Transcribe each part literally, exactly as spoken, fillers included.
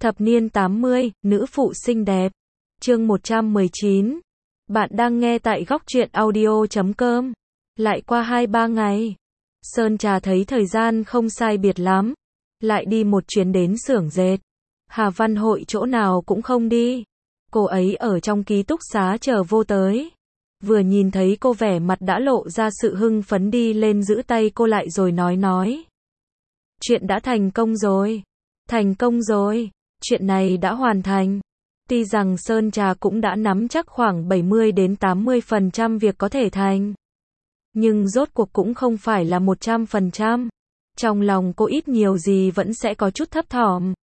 Thập niên tám mươi, nữ phụ xinh đẹp. Chương một trăm mười chín. Bạn đang nghe tại góc truyện audio chấm com. Lại qua hai ba ngày. Sơn Trà thấy thời gian không sai biệt lắm. Lại đi một chuyến đến xưởng dệt. Hà Văn Hội chỗ nào cũng không đi. Cô ấy ở trong ký túc xá chờ vô tới. Vừa nhìn thấy cô vẻ mặt đã lộ ra sự hưng phấn đi lên giữ tay cô lại rồi nói nói. Chuyện đã thành công rồi. Thành công rồi. Chuyện này đã hoàn thành. Tuy rằng Sơn Trà cũng đã nắm chắc khoảng bảy mươi đến tám mươi phần trăm việc có thể thành. Nhưng rốt cuộc cũng không phải là một trăm phần trăm. Trong lòng cô ít nhiều gì vẫn sẽ có chút thấp thỏm.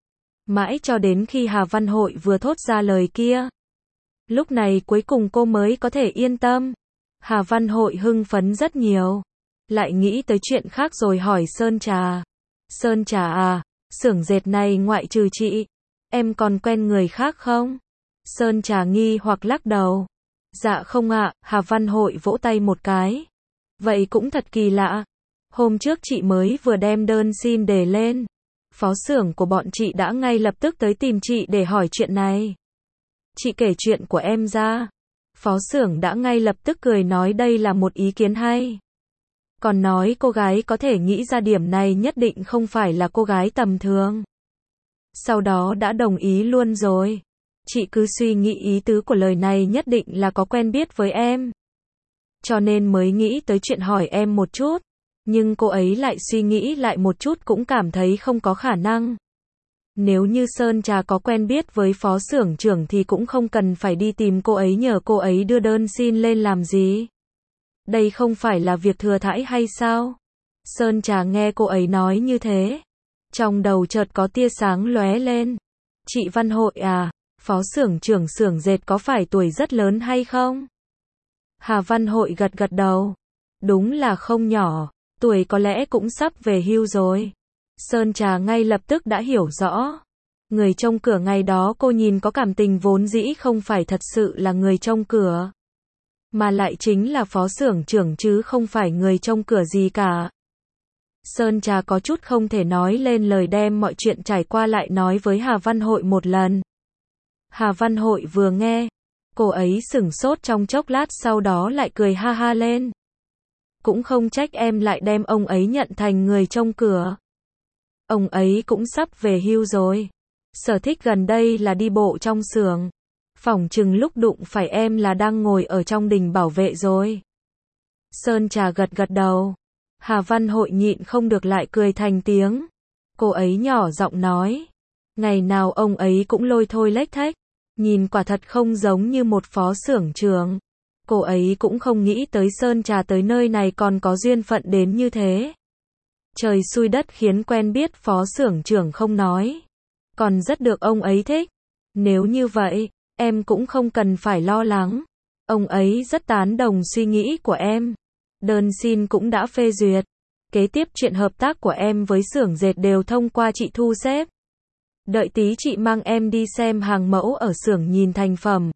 Mãi cho đến khi Hà Văn Hội vừa thốt ra lời kia. Lúc này cuối cùng cô mới có thể yên tâm. Hà Văn Hội hưng phấn rất nhiều. Lại nghĩ tới chuyện khác rồi hỏi Sơn Trà. Sơn Trà à, xưởng dệt này ngoại trừ chị, em còn quen người khác không? Sơn Trà nghi hoặc lắc đầu. Dạ không ạ, Hà Văn Hội vỗ tay một cái. Vậy cũng thật kỳ lạ. Hôm trước chị mới vừa đem đơn xin đề lên. Phó xưởng của bọn chị đã ngay lập tức tới tìm chị để hỏi chuyện này. Chị kể chuyện của em ra. Phó xưởng đã ngay lập tức cười nói đây là một ý kiến hay. Còn nói cô gái có thể nghĩ ra điểm này nhất định không phải là cô gái tầm thường. Sau đó đã đồng ý luôn rồi. Chị cứ suy nghĩ ý tứ của lời này nhất định là có quen biết với em. Cho nên mới nghĩ tới chuyện hỏi em một chút. Nhưng cô ấy lại suy nghĩ lại một chút cũng cảm thấy không có khả năng. Nếu như Sơn Trà có quen biết với phó xưởng trưởng thì cũng không cần phải đi tìm cô ấy nhờ cô ấy đưa đơn xin lên làm gì. Đây không phải là việc thừa thãi hay sao? Sơn Trà nghe cô ấy nói như thế. Trong đầu chợt có tia sáng lóe lên. Chị Văn Hội à, phó xưởng trưởng xưởng dệt có phải tuổi rất lớn hay không? Hà Văn Hội gật gật đầu. Đúng là không nhỏ, tuổi có lẽ cũng sắp về hưu rồi. Sơn Trà ngay lập tức đã hiểu rõ. Người trông cửa ngày đó cô nhìn có cảm tình vốn dĩ không phải thật sự là người trông cửa. Mà lại chính là phó xưởng trưởng chứ không phải người trông cửa gì cả. Sơn Trà có chút không thể nói lên lời đem mọi chuyện trải qua lại nói với Hà Văn Hội một lần. Hà Văn Hội vừa nghe, cô ấy sửng sốt trong chốc lát sau đó lại cười ha ha lên. Cũng không trách em lại đem ông ấy nhận thành người trông cửa. Ông ấy cũng sắp về hưu rồi. Sở thích gần đây là đi bộ trong xưởng. Phỏng chừng lúc đụng phải em là đang ngồi ở trong đình bảo vệ rồi. Sơn Trà gật gật đầu. Hà Văn Hội nhịn không được lại cười thành tiếng. Cô ấy nhỏ giọng nói. Ngày nào ông ấy cũng lôi thôi lếch thếch. Nhìn quả thật không giống như một phó xưởng trưởng. Cô ấy cũng không nghĩ tới Sơn Trà tới nơi này còn có duyên phận đến như thế. Trời xui đất khiến quen biết phó xưởng trưởng không nói. Còn rất được ông ấy thích. Nếu như vậy, em cũng không cần phải lo lắng. Ông ấy rất tán đồng suy nghĩ của em. Đơn xin cũng đã phê duyệt. Kế tiếp chuyện hợp tác của em với xưởng dệt đều thông qua chị thu xếp. Đợi tí chị mang em đi xem hàng mẫu ở xưởng nhìn thành phẩm.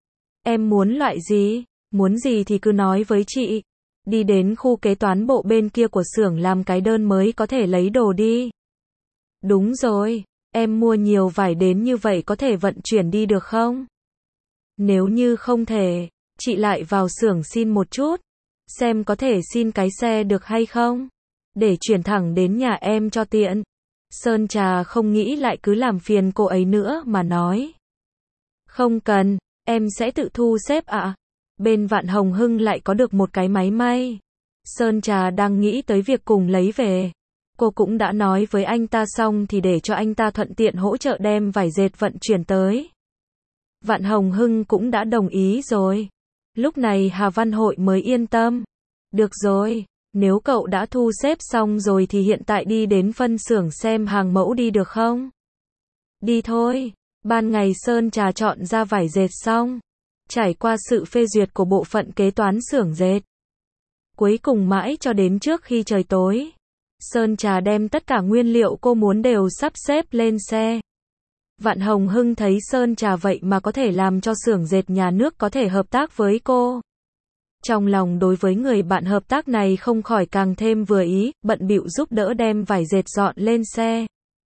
Em muốn loại gì? Muốn gì thì cứ nói với chị. Đi đến khu kế toán bộ bên kia của xưởng làm cái đơn mới có thể lấy đồ đi. Đúng rồi, em mua nhiều vải đến như vậy có thể vận chuyển đi được không? Nếu như không thể, chị lại vào xưởng xin một chút. Xem có thể xin cái xe được hay không? Để chuyển thẳng đến nhà em cho tiện. Sơn Trà không nghĩ lại cứ làm phiền cô ấy nữa mà nói. Không cần, em sẽ tự thu xếp ạ. À. Bên Vạn Hồng Hưng lại có được một cái máy may. Sơn Trà đang nghĩ tới việc cùng lấy về. Cô cũng đã nói với anh ta xong thì để cho anh ta thuận tiện hỗ trợ đem vải dệt vận chuyển tới. Vạn Hồng Hưng cũng đã đồng ý rồi. Lúc này Hà Văn Hội mới yên tâm. Được rồi, nếu cậu đã thu xếp xong rồi thì hiện tại đi đến phân xưởng xem hàng mẫu đi được không? Đi thôi. Ban ngày Sơn Trà chọn ra vải dệt xong. Trải qua sự phê duyệt của bộ phận kế toán xưởng dệt. Cuối cùng mãi cho đến trước khi trời tối. Sơn Trà đem tất cả nguyên liệu cô muốn đều sắp xếp lên xe. Vạn Hồng Hưng thấy Sơn Trà vậy mà có thể làm cho xưởng dệt nhà nước có thể hợp tác với cô. Trong lòng đối với người bạn hợp tác này không khỏi càng thêm vừa ý, bận bịu giúp đỡ đem vải dệt dọn lên xe.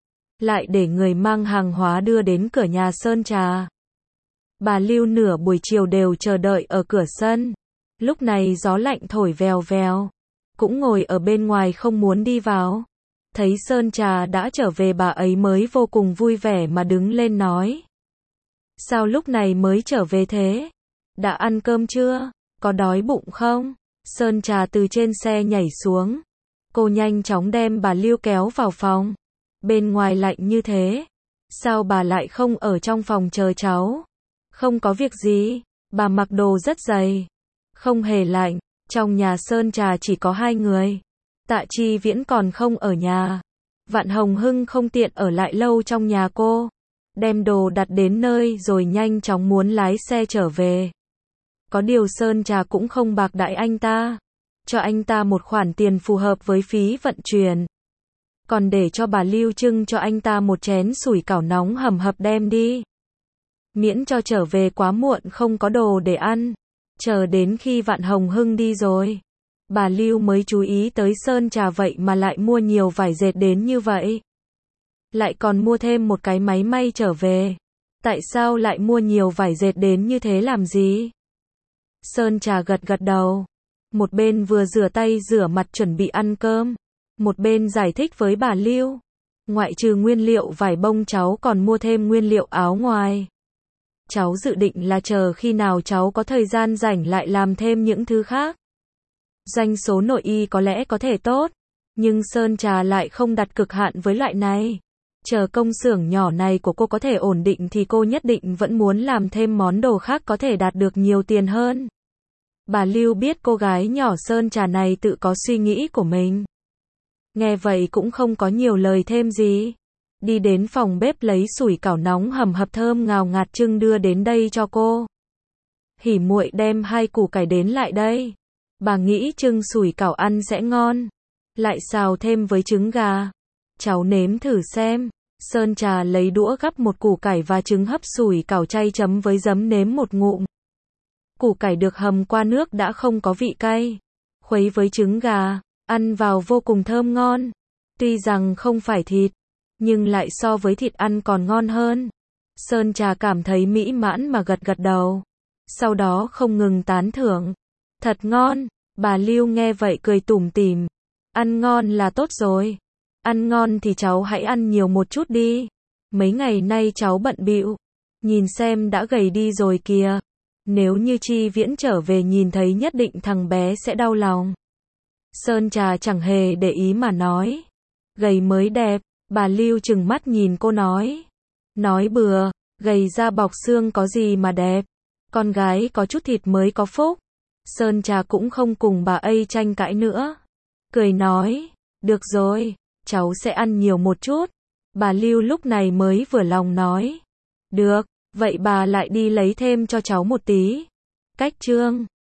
lại để người mang hàng hóa đưa đến cửa nhà sơn trà. Bà Lưu nửa buổi chiều đều chờ đợi ở cửa sân. Lúc này gió lạnh thổi vèo vèo, cũng ngồi ở bên ngoài không muốn đi vào. Thấy sơn trà đã trở về, bà ấy mới vô cùng vui vẻ mà đứng lên nói: sao lúc này mới trở về thế? Đã ăn cơm chưa? Có đói bụng không? Sơn trà từ trên xe nhảy xuống. Cô nhanh chóng đem bà Lưu kéo vào phòng. Bên ngoài lạnh như thế, sao bà lại không ở trong phòng chờ cháu? Không có việc gì, bà mặc đồ rất dày. Không hề lạnh, trong nhà sơn trà chỉ có hai người. Tạ Chi Viễn còn không ở nhà. Vạn Hồng Hưng không tiện ở lại lâu trong nhà cô. Đem đồ đặt đến nơi rồi nhanh chóng muốn lái xe trở về. Có điều sơn trà cũng không bạc đãi anh ta. Cho anh ta một khoản tiền phù hợp với phí vận chuyển. Còn để cho bà Lưu trưng cho anh ta một chén sủi cảo nóng hầm hập đem đi. Miễn cho trở về quá muộn không có đồ để ăn. Chờ đến khi Vạn Hồng Hưng đi rồi, bà Lưu mới chú ý tới sơn trà vậy mà lại mua nhiều vải dệt đến như vậy. Lại còn mua thêm một cái máy may trở về. Tại sao lại mua nhiều vải dệt đến như thế làm gì? Sơn trà gật gật đầu. Một bên vừa rửa tay rửa mặt chuẩn bị ăn cơm, một bên giải thích với bà Lưu. Ngoại trừ nguyên liệu vải bông, cháu còn mua thêm nguyên liệu áo ngoài. Cháu dự định là chờ khi nào cháu có thời gian rảnh lại làm thêm những thứ khác. Doanh số nội y có lẽ có thể tốt, nhưng sơn trà lại không đặt cực hạn với loại này. Chờ công xưởng nhỏ này của cô có thể ổn định thì cô nhất định vẫn muốn làm thêm món đồ khác có thể đạt được nhiều tiền hơn. Bà Lưu biết cô gái nhỏ sơn trà này tự có suy nghĩ của mình. Nghe vậy cũng không có nhiều lời thêm gì. Đi đến phòng bếp lấy sủi cảo nóng hầm hập thơm ngào ngạt trưng đưa đến đây cho cô. Hỉ muội đem hai củ cải đến lại đây. Bà nghĩ trưng sủi cảo ăn sẽ ngon. Lại xào thêm với trứng gà. Cháu nếm thử xem. Sơn trà lấy đũa gắp một củ cải và trứng hấp sủi cảo chay chấm với giấm nếm một ngụm. Củ cải được hầm qua nước đã không có vị cay. Khuấy với trứng gà, ăn vào vô cùng thơm ngon. Tuy rằng không phải thịt, nhưng lại so với thịt ăn còn ngon hơn. Sơn trà cảm thấy mỹ mãn mà gật gật đầu. Sau đó không ngừng tán thưởng. Thật ngon. Bà Lưu nghe vậy cười tủm tỉm. Ăn ngon là tốt rồi. Ăn ngon thì cháu hãy ăn nhiều một chút đi. Mấy ngày nay cháu bận bịu, nhìn xem đã gầy đi rồi kìa. Nếu như Chi Viễn trở về nhìn thấy nhất định thằng bé sẽ đau lòng. Sơn trà chẳng hề để ý mà nói. Gầy mới đẹp. Bà Lưu trừng mắt nhìn cô nói. Nói bừa, gầy da bọc xương có gì mà đẹp. Con gái có chút thịt mới có phúc. Sơn trà cũng không cùng bà ấy tranh cãi nữa. Cười nói, được rồi, cháu sẽ ăn nhiều một chút. Bà Lưu lúc này mới vừa lòng nói. Được, vậy bà lại đi lấy thêm cho cháu một tí. Cách chương